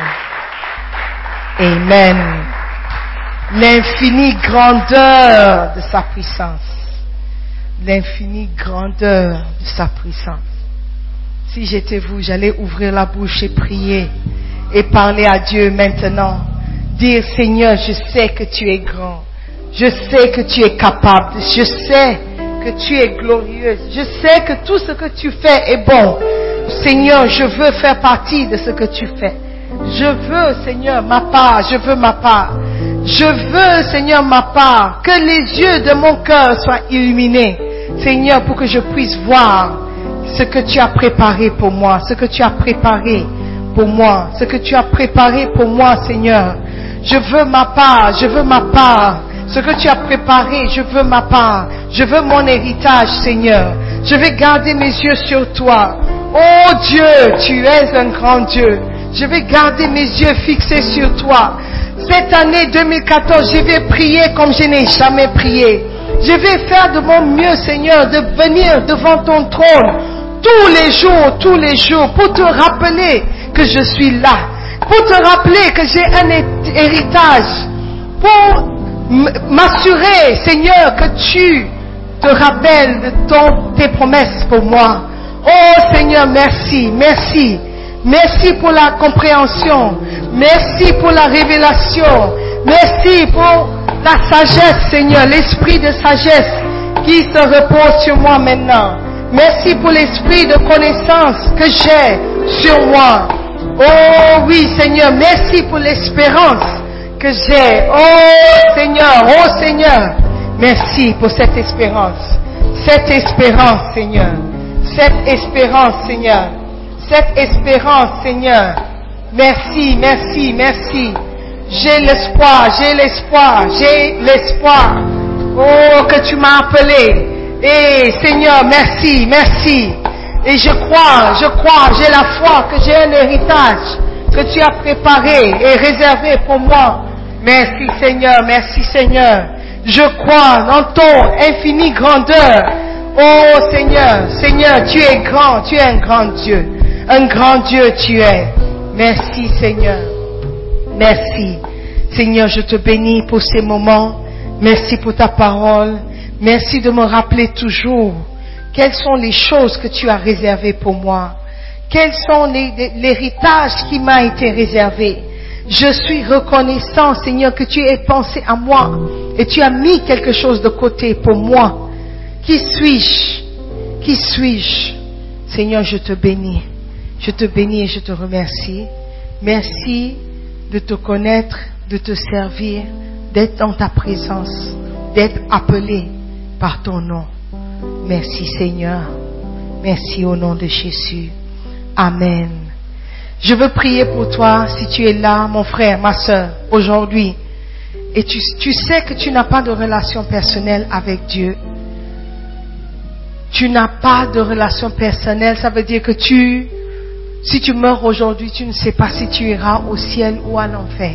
Amen. L'infinie grandeur de sa puissance. L'infinie grandeur de sa puissance. Si j'étais vous, j'allais ouvrir la bouche et prier et parler à Dieu maintenant. Dire, Seigneur, je sais que tu es grand. Je sais que tu es capable. Je sais que tu es glorieuse. Je sais que tout ce que tu fais est bon. Seigneur, je veux faire partie de ce que tu fais. Je veux, Seigneur, ma part. Je veux ma part. Je veux, Seigneur, ma part. Que les yeux de mon cœur soient illuminés. Seigneur, pour que je puisse voir ce que tu as préparé pour moi. Ce que tu as préparé pour moi. Ce que tu as préparé pour moi, Seigneur. Je veux ma part. Je veux ma part. Ce que tu as préparé, je veux ma part. Je veux mon héritage, Seigneur. Je vais garder mes yeux sur toi. Oh Dieu, tu es un grand Dieu. Je vais garder mes yeux fixés sur toi. Cette année deux mille quatorze, je vais prier comme je n'ai jamais prié. Je vais faire de mon mieux, Seigneur, de venir devant ton trône tous les jours, tous les jours, pour te rappeler que je suis là. Pour te rappeler que j'ai un héritage. Pour m'assurer, Seigneur, que tu te rappelles de ton, tes promesses pour moi. Oh Seigneur, merci, merci. Merci pour la compréhension. Merci pour la révélation. Merci pour la sagesse, Seigneur, l'esprit de sagesse qui se repose sur moi maintenant. Merci pour l'esprit de connaissance que j'ai sur moi. Oh oui, Seigneur, merci pour l'espérance que j'ai. Oh Seigneur, oh Seigneur, merci pour cette espérance. Cette espérance, Seigneur. Cette espérance, Seigneur. cette espérance, Seigneur. Merci, merci, merci. J'ai l'espoir, j'ai l'espoir, j'ai l'espoir. Oh, que tu m'as appelé. Et Seigneur, merci, merci. Et je crois, je crois, j'ai la foi que j'ai un héritage que tu as préparé et réservé pour moi. Merci Seigneur, merci Seigneur. Je crois dans ton infinie grandeur. Oh Seigneur, Seigneur, tu es grand, tu es un grand Dieu. Un grand Dieu tu es. Merci Seigneur. Merci. Seigneur, je te bénis pour ces moments. Merci pour ta parole. Merci de me rappeler toujours quelles sont les choses que tu as réservées pour moi. Quels sont les, l'héritage qui m'a été réservé. Je suis reconnaissant, Seigneur, que tu aies pensé à moi et tu as mis quelque chose de côté pour moi. Qui suis-je? Qui suis-je? Seigneur, je te bénis. Je te bénis et je te remercie. Merci de te connaître, de te servir, d'être dans ta présence, d'être appelé par ton nom. Merci Seigneur. Merci au nom de Jésus. Amen. Je veux prier pour toi si tu es là, mon frère, ma sœur, aujourd'hui. Et tu, tu sais que tu n'as pas de relation personnelle avec Dieu. Tu n'as pas de relation personnelle, ça veut dire que tu, si tu meurs aujourd'hui, tu ne sais pas si tu iras au ciel ou à l'enfer.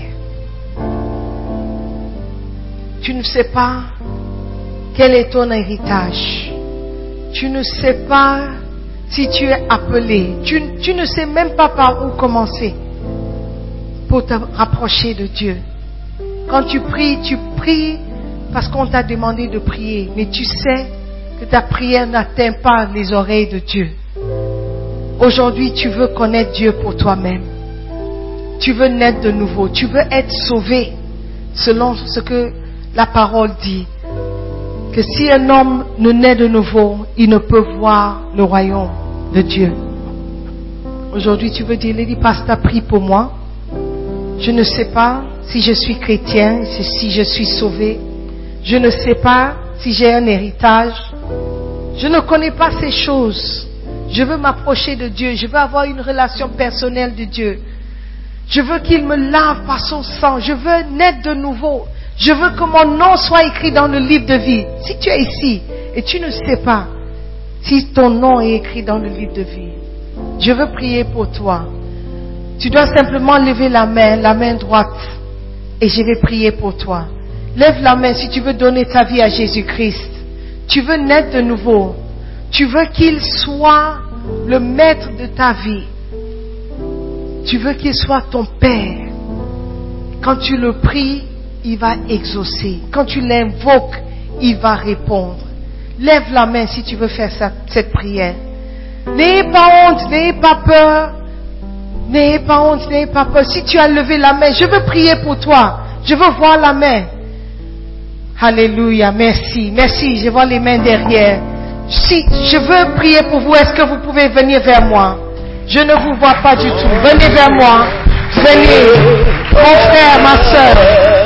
Tu ne sais pas quel est ton héritage. Tu ne sais pas si tu es appelé. Tu, tu ne sais même pas par où commencer pour te rapprocher de Dieu. Quand tu pries, tu pries parce qu'on t'a demandé de prier, mais tu sais que ta prière n'atteint pas les oreilles de Dieu. Aujourd'hui, tu veux connaître Dieu pour toi-même. Tu veux naître de nouveau. Tu veux être sauvé selon ce que la parole dit. Que si un homme ne naît de nouveau, il ne peut voir le royaume de Dieu. Aujourd'hui, tu veux dire, Lady Pastor, prie pour moi. Je ne sais pas si je suis chrétien, si je suis sauvé. Je ne sais pas si j'ai un héritage. Je ne connais pas ces choses. Je veux m'approcher de Dieu. Je veux avoir une relation personnelle de Dieu. Je veux qu'il me lave par son sang. Je veux naître de nouveau. Je veux que mon nom soit écrit dans le livre de vie. Si tu es ici et tu ne sais pas si ton nom est écrit dans le livre de vie, je veux prier pour toi. Tu dois simplement lever la main, la main droite, et je vais prier pour toi. Lève la main si tu veux donner ta vie à Jésus-Christ. Tu veux naître de nouveau. Tu veux qu'il soit le maître de ta vie. Tu veux qu'il soit ton Père. Quand tu le pries, il va exaucer. Quand tu l'invoques, il va répondre. Lève la main si tu veux faire ça, cette prière. N'ayez pas honte, n'ayez pas peur. N'ayez pas honte, n'ayez pas peur. Si tu as levé la main, je veux prier pour toi. Je veux voir la main. Alléluia, merci, merci. Je vois les mains derrière. Si je veux prier pour vous, est-ce que vous pouvez venir vers moi? Je ne vous vois pas du tout. Venez vers moi. Venez, mon frère, ma soeur.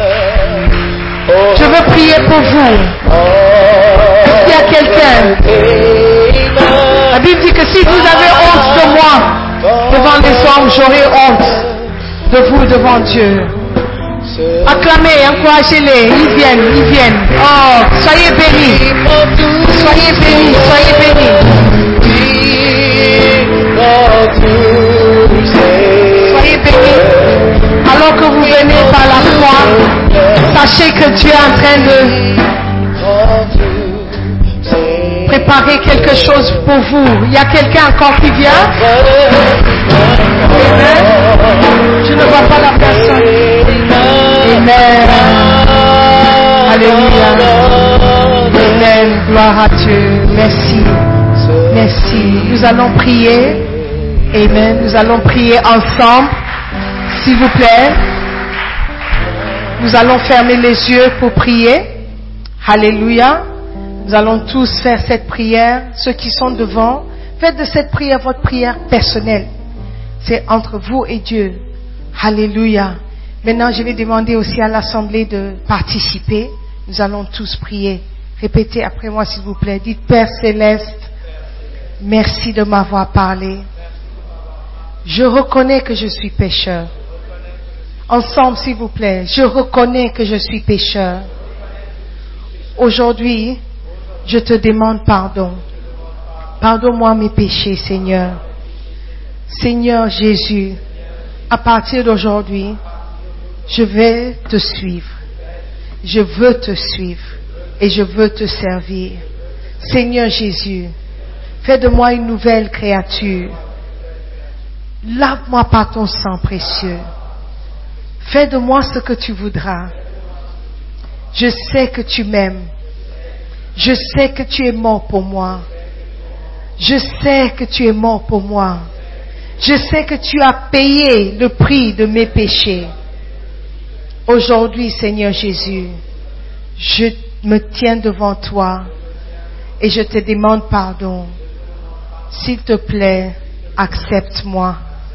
Je veux prier pour vous. Est-ce qu'il y a quelqu'un? La Bible dit que si vous avez honte de moi devant les hommes, j'aurai honte de vous devant Dieu. Acclamez, encouragez-les, ils viennent, ils viennent. Oh, soyez bénis. Soyez bénis, soyez bénis. Soyez bénis. Alors que vous venez par la foi, sachez que Dieu est en train de préparer quelque chose pour vous. Il y a quelqu'un encore qui vient? Amen. Je ne vois pas la personne. Amen. Alléluia. Amen. Gloire à Dieu. Merci. Merci. Nous allons prier. Amen. Nous allons prier ensemble. S'il vous plaît. Nous allons fermer les yeux pour prier. Alléluia. Nous allons tous faire cette prière. Ceux qui sont devant, faites de cette prière votre prière personnelle. C'est entre vous et Dieu. Alléluia. Maintenant, je vais demander aussi à l'Assemblée de participer. Nous allons tous prier. Répétez après moi, s'il vous plaît. Dites, Père Céleste, merci de m'avoir parlé. Je reconnais que je suis pécheur. Ensemble, s'il vous plaît, je reconnais que je suis pécheur. Aujourd'hui, je te demande pardon. Pardonne-moi mes péchés, Seigneur. Seigneur Jésus, à partir d'aujourd'hui, je vais te suivre. Je veux te suivre et je veux te servir. Seigneur Jésus, fais de moi une nouvelle créature. Lave-moi par ton sang précieux. Fais de moi ce que tu voudras. Je sais que tu m'aimes. Je sais que tu es mort pour moi. Je sais que tu es mort pour moi. Je sais que tu as payé le prix de mes péchés. Aujourd'hui, Seigneur Jésus, je me tiens devant toi et je te demande pardon. S'il te plaît, accepte-moi.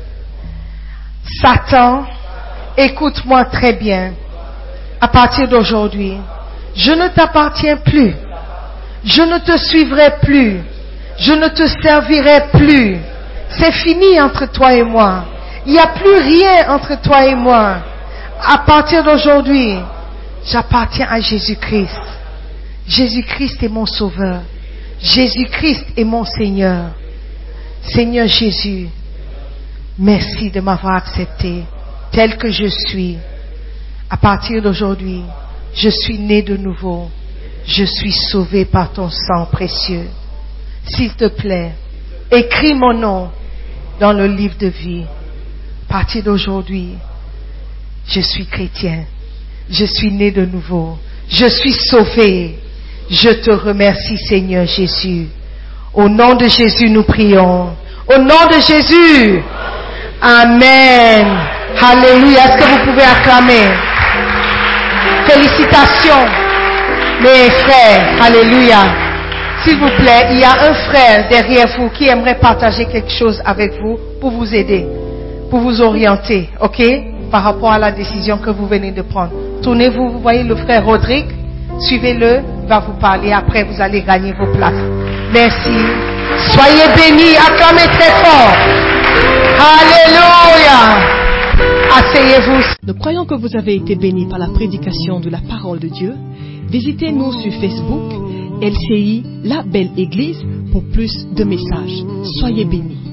Satan, écoute-moi très bien. À partir d'aujourd'hui, je ne t'appartiens plus. Je ne te suivrai plus. Je ne te servirai plus. C'est fini entre toi et moi. Il n'y a plus rien entre toi et moi. À partir d'aujourd'hui, j'appartiens à Jésus-Christ. Jésus-Christ est mon sauveur. Jésus-Christ est mon Seigneur. Seigneur Jésus, merci de m'avoir accepté tel que je suis. À partir d'aujourd'hui, je suis né de nouveau. Je suis sauvé par ton sang précieux. S'il te plaît, écris mon nom dans le livre de vie. À partir d'aujourd'hui, je suis chrétien. Je suis né de nouveau. Je suis sauvé. Je te remercie, Seigneur Jésus. Au nom de Jésus, nous prions. Au nom de Jésus. Amen. Alléluia. Est-ce que vous pouvez acclamer? Félicitations, mes frères. Alléluia. S'il vous plaît, il y a un frère derrière vous qui aimerait partager quelque chose avec vous pour vous aider, pour vous orienter, ok, par rapport à la décision que vous venez de prendre. Tournez-vous, vous voyez le frère Rodrigue, suivez-le, il va vous parler, après vous allez gagner vos places. Merci. Soyez bénis, acclamez très fort. Alléluia. Asseyez-vous.
Nous croyons que vous avez été bénis par la prédication de la parole de Dieu. Visitez-nous sur Facebook, L C I, La Belle Église, pour plus de messages. Soyez bénis.